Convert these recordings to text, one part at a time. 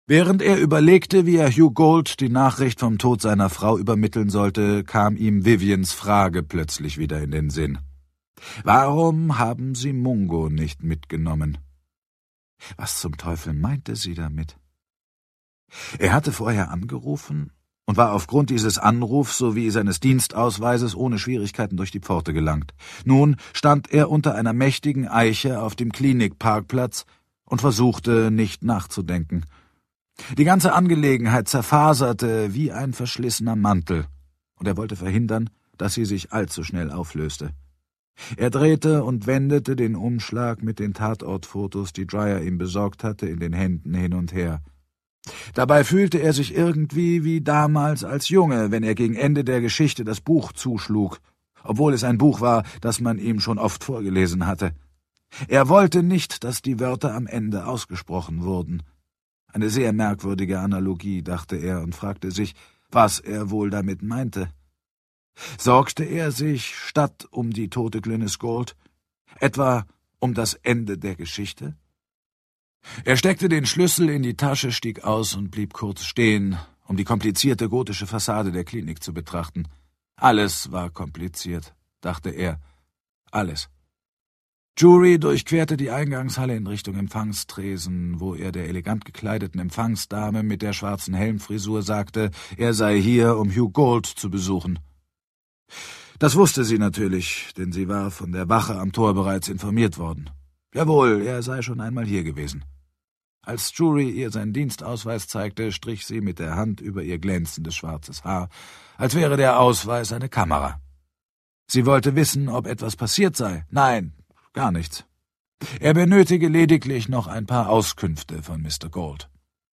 Während er überlegte, wie er Hugh Gold die Nachricht vom Tod seiner Frau übermitteln sollte, kam ihm Vivians Frage plötzlich wieder in den Sinn. Warum haben Sie Mungo nicht mitgenommen? Was zum Teufel meinte sie damit? Er hatte vorher angerufen und war aufgrund dieses Anrufs sowie seines Dienstausweises ohne Schwierigkeiten durch die Pforte gelangt. Nun stand er unter einer mächtigen Eiche auf dem Klinikparkplatz und versuchte, nicht nachzudenken. Die ganze Angelegenheit zerfaserte wie ein verschlissener Mantel, und er wollte verhindern, dass sie sich allzu schnell auflöste. Er drehte und wendete den Umschlag mit den Tatortfotos, die Dreyer ihm besorgt hatte, in den Händen hin und her. Dabei fühlte er sich irgendwie wie damals als Junge, wenn er gegen Ende der Geschichte das Buch zuschlug, obwohl es ein Buch war, das man ihm schon oft vorgelesen hatte. Er wollte nicht, dass die Wörter am Ende ausgesprochen wurden. Eine sehr merkwürdige Analogie, dachte er und fragte sich, was er wohl damit meinte. Sorgte er sich statt um die tote Glynis Gold, etwa um das Ende der Geschichte? Er steckte den Schlüssel in die Tasche, stieg aus und blieb kurz stehen, um die komplizierte gotische Fassade der Klinik zu betrachten. Alles war kompliziert, dachte er. Alles. Jury durchquerte die Eingangshalle in Richtung Empfangstresen, wo er der elegant gekleideten Empfangsdame mit der schwarzen Helmfrisur sagte, er sei hier, um Hugh Gold zu besuchen. Das wusste sie natürlich, denn sie war von der Wache am Tor bereits informiert worden. Jawohl, er sei schon einmal hier gewesen. Als Jury ihr seinen Dienstausweis zeigte, strich sie mit der Hand über ihr glänzendes schwarzes Haar, als wäre der Ausweis eine Kamera. Sie wollte wissen, ob etwas passiert sei. Nein, gar nichts. Er benötige lediglich noch ein paar Auskünfte von Mr. Gold.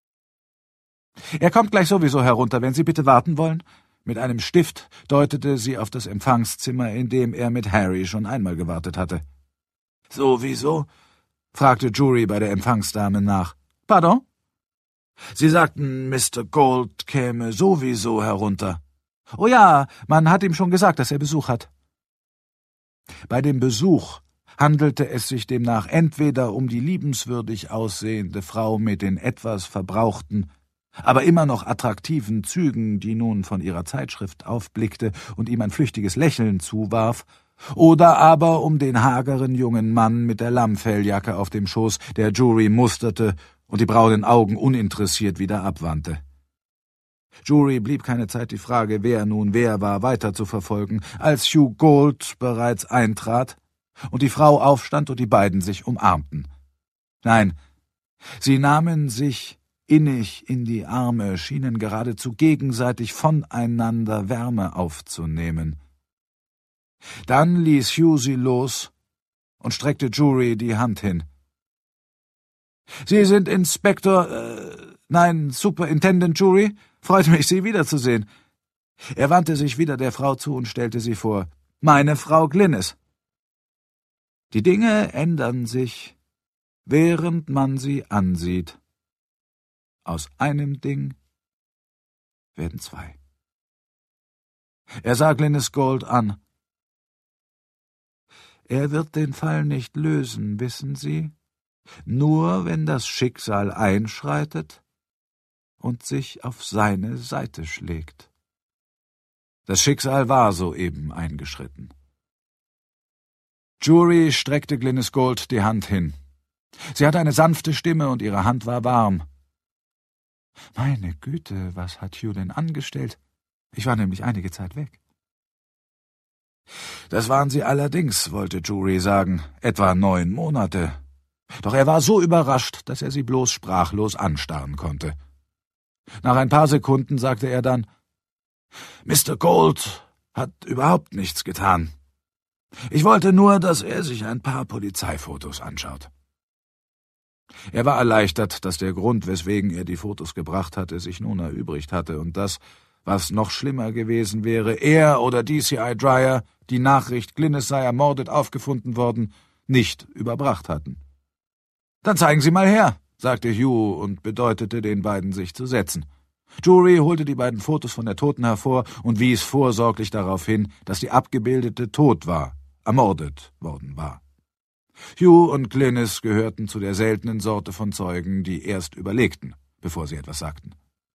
Er kommt gleich sowieso herunter, wenn Sie bitte warten wollen. Mit einem Stift deutete sie auf das Empfangszimmer, in dem er mit Harry schon einmal gewartet hatte. »Sowieso?« fragte Jury bei der Empfangsdame nach. »Pardon?« »Sie sagten, Mr. Gold käme sowieso herunter.« »Oh ja, man hat ihm schon gesagt, dass er Besuch hat.« Bei dem Besuch handelte es sich demnach entweder um die liebenswürdig aussehende Frau mit den etwas verbrauchten, aber immer noch attraktiven Zügen, die nun von ihrer Zeitschrift aufblickte und ihm ein flüchtiges Lächeln zuwarf, oder aber um den hageren jungen Mann mit der Lammfelljacke auf dem Schoß, der Jury musterte und die braunen Augen uninteressiert wieder abwandte. Jury blieb keine Zeit, die Frage, wer nun wer war, weiter zu verfolgen, als Hugh Gold bereits eintrat und die Frau aufstand und die beiden sich umarmten. Nein, sie nahmen sich innig in die Arme, schienen geradezu gegenseitig voneinander Wärme aufzunehmen. Dann ließ Hugh sie los und streckte Jury die Hand hin. »Sie sind Superintendent Jury? Freut mich, Sie wiederzusehen.« Er wandte sich wieder der Frau zu und stellte sie vor. »Meine Frau Glynis.« Die Dinge ändern sich, während man sie ansieht. Aus einem Ding werden zwei. Er sah Glynis Gold an. Er wird den Fall nicht lösen, wissen Sie, nur wenn das Schicksal einschreitet und sich auf seine Seite schlägt. Das Schicksal war soeben eingeschritten. Jury streckte Glynis Gold die Hand hin. Sie hatte eine sanfte Stimme und ihre Hand war warm. »Meine Güte, was hat Hugh denn angestellt? Ich war nämlich einige Zeit weg.« »Das waren Sie allerdings«, wollte Jury sagen, »etwa 9 Monate.« Doch er war so überrascht, dass er sie bloß sprachlos anstarren konnte. Nach ein paar Sekunden sagte er dann, »Mr. Gold hat überhaupt nichts getan. Ich wollte nur, dass er sich ein paar Polizeifotos anschaut.« Er war erleichtert, dass der Grund, weswegen er die Fotos gebracht hatte, sich nun erübrigt hatte und dass, was noch schlimmer gewesen wäre, er oder DCI Dreyer die Nachricht, Glynis sei ermordet aufgefunden worden, nicht überbracht hatten. »Dann zeigen Sie mal her«, sagte Hugh und bedeutete den beiden, sich zu setzen. Jury holte die beiden Fotos von der Toten hervor und wies vorsorglich darauf hin, dass die Abgebildete tot war, ermordet worden war. Hugh und Glynis gehörten zu der seltenen Sorte von Zeugen, die erst überlegten, bevor sie etwas sagten.